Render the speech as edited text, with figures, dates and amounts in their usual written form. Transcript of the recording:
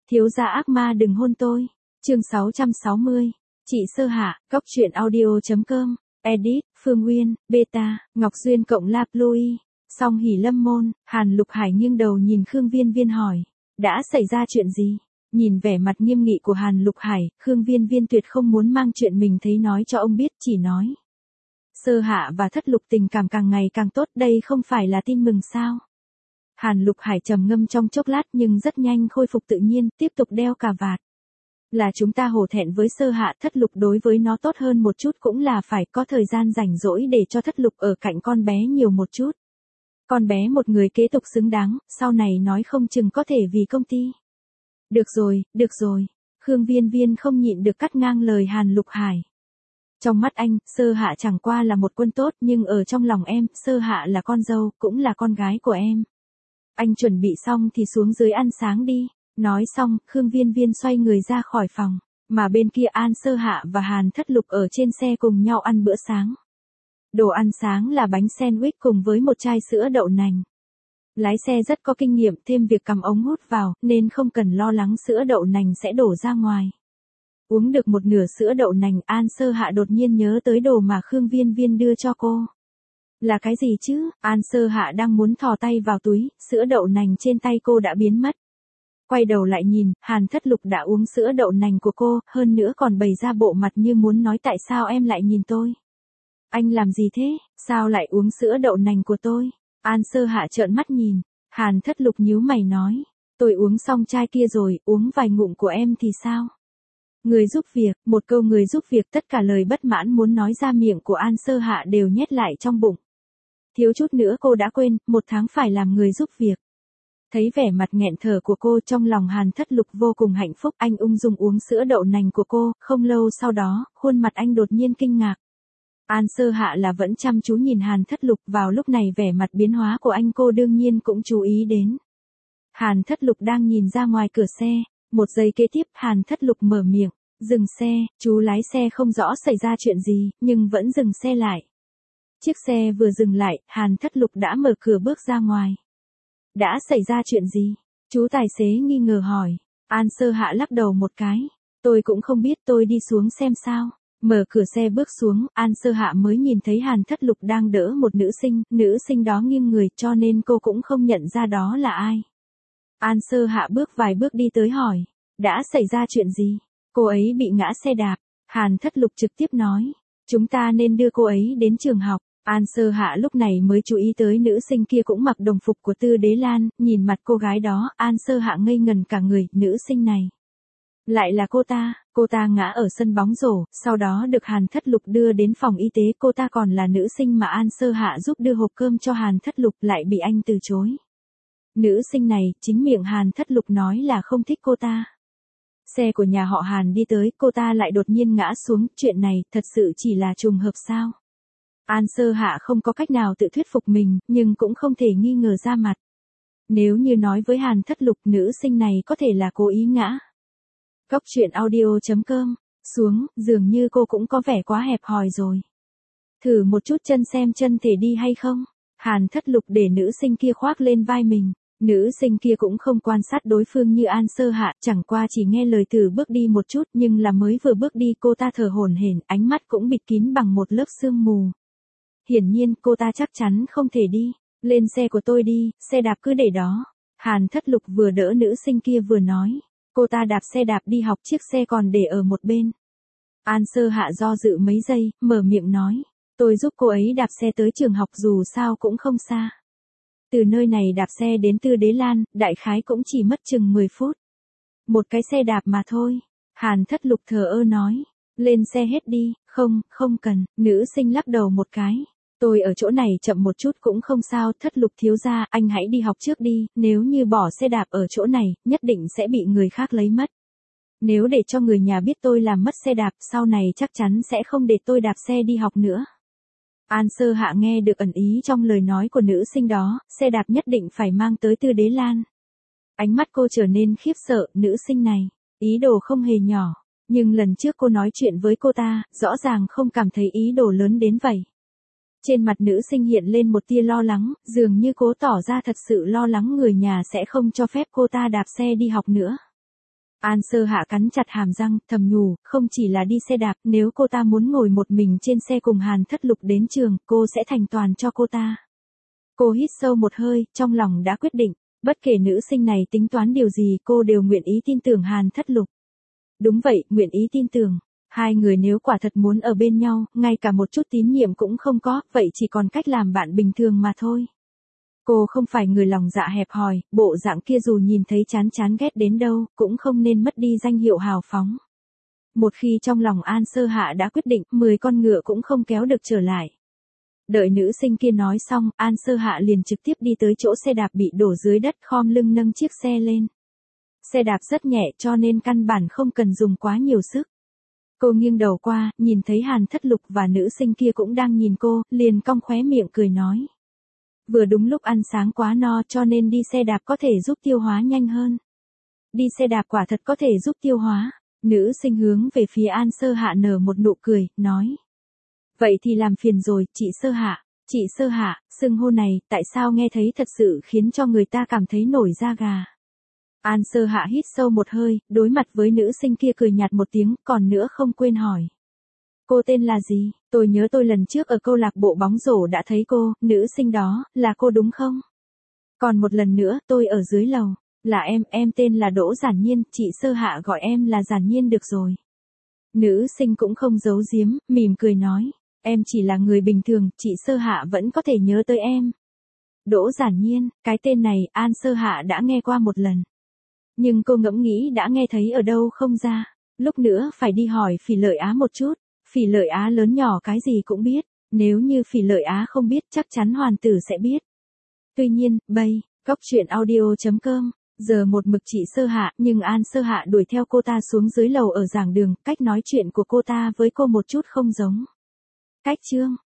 Thiếu gia ác ma đừng hôn tôi. Chương 660. Chị Sơ Hạ, Cóc truyện audio.com. Edit, Phương Nguyên, Beta, Ngọc Duyên cộng La Ploy. Song Hỉ Lâm môn, Hàn Lục Hải nghiêng đầu nhìn Khương Viên Viên hỏi. Đã xảy ra chuyện gì? Nhìn vẻ mặt nghiêm nghị của Hàn Lục Hải, Khương Viên Viên tuyệt không muốn mang chuyện mình thấy nói cho ông biết, chỉ nói. Sơ Hạ và Thất Lục tình cảm càng ngày càng tốt, đây không phải là tin mừng sao? Hàn Lục Hải trầm ngâm trong chốc lát nhưng rất nhanh khôi phục tự nhiên, tiếp tục đeo cà vạt. Là chúng ta hổ thẹn với Sơ Hạ, Thất Lục đối với nó tốt hơn một chút cũng là phải có thời gian rảnh rỗi để cho Thất Lục ở cạnh con bé nhiều một chút. Con bé một người kế tục xứng đáng, sau này nói không chừng có thể vì công ty. Được rồi. Khương Viên Viên không nhịn được cắt ngang lời Hàn Lục Hải. Trong mắt anh, Sơ Hạ chẳng qua là một quân tốt nhưng ở trong lòng em, Sơ Hạ là con dâu, cũng là con gái của em. Anh chuẩn bị xong thì xuống dưới ăn sáng đi. Nói xong, Khương Viên Viên xoay người ra khỏi phòng, mà bên kia An Sơ Hạ và Hàn Thất Lục ở trên xe cùng nhau ăn bữa sáng. Đồ ăn sáng là bánh sandwich cùng với một chai sữa đậu nành. Lái xe rất có kinh nghiệm, thêm việc cắm ống hút vào, nên không cần lo lắng sữa đậu nành sẽ đổ ra ngoài. Uống được một nửa sữa đậu nành, An Sơ Hạ đột nhiên nhớ tới đồ mà Khương Viên Viên đưa cho cô. Là cái gì chứ? An Sơ Hạ đang muốn thò tay vào túi, sữa đậu nành trên tay cô đã biến mất. Quay đầu lại nhìn, Hàn Thất Lục đã uống sữa đậu nành của cô, hơn nữa còn bày ra bộ mặt như muốn nói tại sao em lại nhìn tôi. Anh làm gì thế, sao lại uống sữa đậu nành của tôi? An Sơ Hạ trợn mắt nhìn, Hàn Thất Lục nhíu mày nói, tôi uống xong chai kia rồi, uống vài ngụm của em thì sao? Người giúp việc, một câu người giúp việc, tất cả lời bất mãn muốn nói ra miệng của An Sơ Hạ đều nhét lại trong bụng. Thiếu chút nữa cô đã quên, 1 tháng phải làm người giúp việc. Thấy vẻ mặt nghẹn thở của cô, trong lòng Hàn Thất Lục vô cùng hạnh phúc, anh ung dung uống sữa đậu nành của cô, không lâu sau đó, khuôn mặt anh đột nhiên kinh ngạc. An Sơ Hạ là vẫn chăm chú nhìn Hàn Thất Lục, vào lúc này vẻ mặt biến hóa của anh cô đương nhiên cũng chú ý đến. Hàn Thất Lục đang nhìn ra ngoài cửa xe, một giây kế tiếp Hàn Thất Lục mở miệng, dừng xe, chú lái xe không rõ xảy ra chuyện gì, nhưng vẫn dừng xe lại. Chiếc xe vừa dừng lại, Hàn Thất Lục đã mở cửa bước ra ngoài. Đã xảy ra chuyện gì? Chú tài xế nghi ngờ hỏi. An Sơ Hạ lắc đầu một cái. Tôi cũng không biết, tôi đi xuống xem sao. Mở cửa xe bước xuống, An Sơ Hạ mới nhìn thấy Hàn Thất Lục đang đỡ một nữ sinh đó nghiêng người cho nên cô cũng không nhận ra đó là ai. An Sơ Hạ bước vài bước đi tới hỏi. Đã xảy ra chuyện gì? Cô ấy bị ngã xe đạp. Hàn Thất Lục trực tiếp nói. Chúng ta nên đưa cô ấy đến trường học. An Sơ Hạ lúc này mới chú ý tới nữ sinh kia cũng mặc đồng phục của Tư Đế Lan, nhìn mặt cô gái đó, An Sơ Hạ ngây ngần cả người, nữ sinh này. Lại là cô ta ngã ở sân bóng rổ, sau đó được Hàn Thất Lục đưa đến phòng y tế, cô ta còn là nữ sinh mà An Sơ Hạ giúp đưa hộp cơm cho Hàn Thất Lục lại bị anh từ chối. Nữ sinh này, chính miệng Hàn Thất Lục nói là không thích cô ta. Xe của nhà họ Hàn đi tới, cô ta lại đột nhiên ngã xuống, chuyện này thật sự chỉ là trùng hợp sao? An Sơ Hạ không có cách nào tự thuyết phục mình, nhưng cũng không thể nghi ngờ ra mặt. Nếu như nói với Hàn Thất Lục, nữ sinh này có thể là cố ý ngã. Cóc truyện audio.com. Xuống, dường như cô cũng có vẻ quá hẹp hòi rồi. Thử một chút chân xem chân thể đi hay không? Hàn Thất Lục để nữ sinh kia khoác lên vai mình. Nữ sinh kia cũng không quan sát đối phương như An Sơ Hạ, chẳng qua chỉ nghe lời từ bước đi một chút, nhưng là mới vừa bước đi cô ta thở hổn hển, ánh mắt cũng bịt kín bằng một lớp sương mù. Hiển nhiên cô ta chắc chắn không thể đi. Lên xe của tôi đi, xe đạp cứ để đó. Hàn Thất Lục vừa đỡ nữ sinh kia vừa nói. Cô ta đạp xe đạp đi học, chiếc xe còn để ở một bên. An Sơ Hạ do dự mấy giây, mở miệng nói. Tôi giúp cô ấy đạp xe tới trường học dù sao cũng không xa. Từ nơi này đạp xe đến Tư Đế Lan, đại khái cũng chỉ mất chừng 10 phút. Một cái xe đạp mà thôi. Hàn Thất Lục thờ ơ nói. Lên xe hết đi, không cần, nữ sinh lắc đầu một cái. Tôi ở chỗ này chậm một chút cũng không sao, Thất Lục thiếu gia, anh hãy đi học trước đi, nếu như bỏ xe đạp ở chỗ này, nhất định sẽ bị người khác lấy mất. Nếu để cho người nhà biết tôi làm mất xe đạp, sau này chắc chắn sẽ không để tôi đạp xe đi học nữa. An Sơ Hạ nghe được ẩn ý trong lời nói của nữ sinh đó, xe đạp nhất định phải mang tới Tư Đế Lan. Ánh mắt cô trở nên khiếp sợ, nữ sinh này, ý đồ không hề nhỏ, nhưng lần trước cô nói chuyện với cô ta, rõ ràng không cảm thấy ý đồ lớn đến vậy. Trên mặt nữ sinh hiện lên một tia lo lắng, dường như cố tỏ ra thật sự lo lắng người nhà sẽ không cho phép cô ta đạp xe đi học nữa. An Sơ Hạ cắn chặt hàm răng, thầm nhủ, không chỉ là đi xe đạp, nếu cô ta muốn ngồi một mình trên xe cùng Hàn Thất Lục đến trường, cô sẽ thành toàn cho cô ta. Cô hít sâu một hơi, trong lòng đã quyết định, bất kể nữ sinh này tính toán điều gì cô đều nguyện ý tin tưởng Hàn Thất Lục. Đúng vậy, nguyện ý tin tưởng. Hai người nếu quả thật muốn ở bên nhau, ngay cả một chút tín nhiệm cũng không có, vậy chỉ còn cách làm bạn bình thường mà thôi. Cô không phải người lòng dạ hẹp hòi, bộ dạng kia dù nhìn thấy chán chán ghét đến đâu, cũng không nên mất đi danh hiệu hào phóng. Một khi trong lòng An Sơ Hạ đã quyết định, 10 con ngựa cũng không kéo được trở lại. Đợi nữ sinh kia nói xong, An Sơ Hạ liền trực tiếp đi tới chỗ xe đạp bị đổ dưới đất, khom lưng nâng chiếc xe lên. Xe đạp rất nhẹ cho nên căn bản không cần dùng quá nhiều sức. Cô nghiêng đầu qua, nhìn thấy Hàn Thất Lục và nữ sinh kia cũng đang nhìn cô, liền cong khóe miệng cười nói. Vừa đúng lúc ăn sáng quá no cho nên đi xe đạp có thể giúp tiêu hóa nhanh hơn. Đi xe đạp quả thật có thể giúp tiêu hóa. Nữ sinh hướng về phía An Sơ Hạ nở một nụ cười, nói. Vậy thì làm phiền rồi, chị Sơ Hạ. Chị Sơ Hạ, xưng hô này, tại sao nghe thấy thật sự khiến cho người ta cảm thấy nổi da gà. An Sơ Hạ hít sâu một hơi, đối mặt với nữ sinh kia cười nhạt một tiếng, còn nữa không quên hỏi. Cô tên là gì? Tôi nhớ tôi lần trước ở câu lạc bộ bóng rổ đã thấy cô, nữ sinh đó, là cô đúng không? Còn một lần nữa, tôi ở dưới lầu. Là em tên là Đỗ Giản Nhiên, chị Sơ Hạ gọi em là Giản Nhiên được rồi. Nữ sinh cũng không giấu giếm, mỉm cười nói. Em chỉ là người bình thường, chị Sơ Hạ vẫn có thể nhớ tới em. Đỗ Giản Nhiên, cái tên này, An Sơ Hạ đã nghe qua một lần. Nhưng cô ngẫm nghĩ đã nghe thấy ở đâu không ra. Lúc nữa phải đi hỏi Phỉ Lợi Á một chút. Phỉ Lợi Á lớn nhỏ cái gì cũng biết. Nếu như Phỉ Lợi Á không biết chắc chắn Hoàn Tử sẽ biết. Tuy nhiên, Cóc truyện audio.com, giờ một mực chị Sơ Hạ, nhưng An Sơ Hạ đuổi theo cô ta xuống dưới lầu ở giảng đường, cách nói chuyện của cô ta với cô một chút không giống. Cách chương